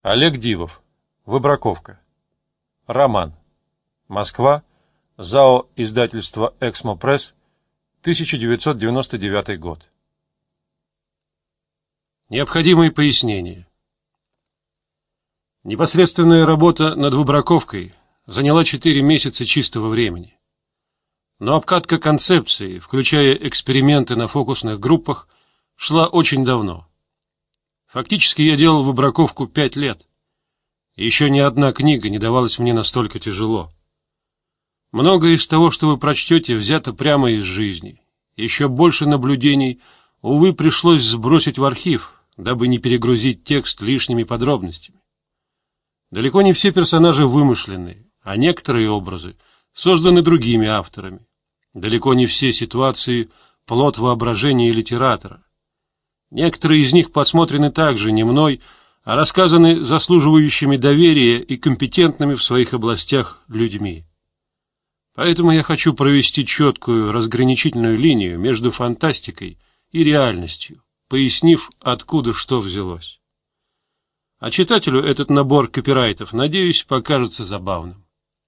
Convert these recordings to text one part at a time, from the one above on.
Олег Дивов. Выбраковка. Роман. Москва. ЗАО издательство «Эксмо Пресс», 1999 год. Необходимые пояснения. Непосредственная работа над выбраковкой заняла 4 месяца чистого времени. Но обкатка концепции, включая эксперименты на фокусных группах, шла очень давно. Фактически я делал выбраковку 5 лет. Еще ни одна книга не давалась мне настолько тяжело. Многое из того, что вы прочтете, взято прямо из жизни. Еще больше наблюдений, увы, пришлось сбросить в архив, дабы не перегрузить текст лишними подробностями. Далеко не все персонажи вымышленные, а некоторые образы созданы другими авторами. Далеко не все ситуации – плод воображения литератора. Некоторые из них подсмотрены также не мной, а рассказаны заслуживающими доверия и компетентными в своих областях людьми. Поэтому я хочу провести четкую разграничительную линию между фантастикой и реальностью, пояснив, откуда что взялось. А читателю этот набор копирайтов, надеюсь, покажется забавным.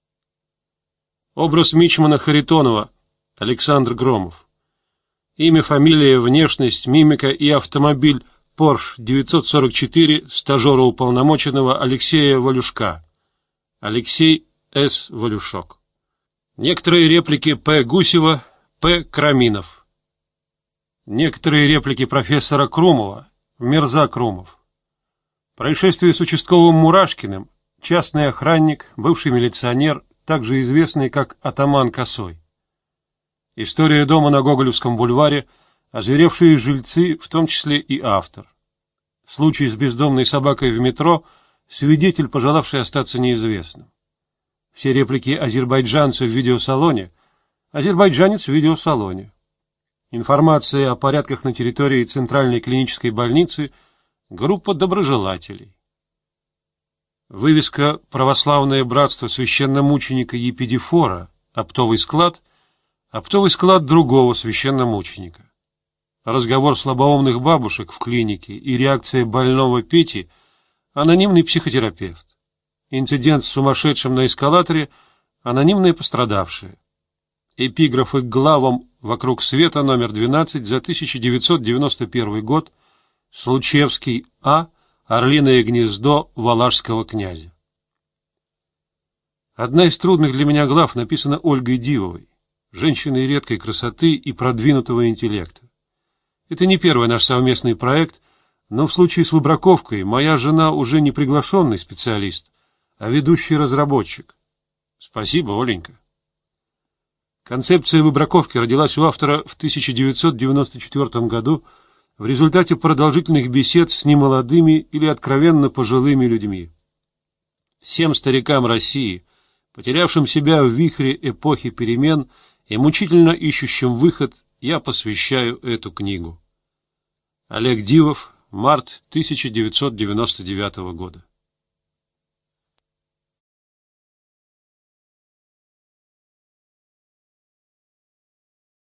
Образ мичмана Харитонова Александр Громов. Имя, фамилия, внешность, мимика и автомобиль Porsche 944 стажера уполномоченного Алексея Валюшка. Алексей С. Валюшок. Некоторые реплики П. Гусева, П. Краминов. Некоторые реплики профессора Крумова, Мирза Крумов. Происшествие с участковым Мурашкиным, частный охранник, бывший милиционер, также известный как атаман Косой. История дома на Гоголевском бульваре, озверевшие жильцы, в том числе и автор. Случай с бездомной собакой в метро, свидетель, пожелавший остаться неизвестным. Все реплики азербайджанца в видеосалоне, азербайджанец в видеосалоне. Информация о порядках на территории Центральной клинической больницы, группа доброжелателей. Вывеска «Православное братство священномученика Епидифора», оптовый склад другого священномученика. Разговор слабоумных бабушек в клинике и реакция больного Пети, анонимный психотерапевт. Инцидент с сумасшедшим на эскалаторе, анонимные пострадавшие. Эпиграфы к главам «Вокруг света» номер 12 за 1991 год, Случевский А. «Орлиное гнездо валашского князя». Одна из трудных для меня глав написана Ольгой Дивовой, женщиной редкой красоты и продвинутого интеллекта. Это не первый наш совместный проект, но в случае с выбраковкой моя жена уже не приглашенный специалист, а ведущий разработчик. Спасибо, Оленька. Концепция выбраковки родилась у автора в 1994 году в результате продолжительных бесед с немолодыми или откровенно пожилыми людьми. Всем старикам России, потерявшим себя в вихре эпохи перемен и мучительно ищущим выход, я посвящаю эту книгу. Олег Дивов, март 1999 года.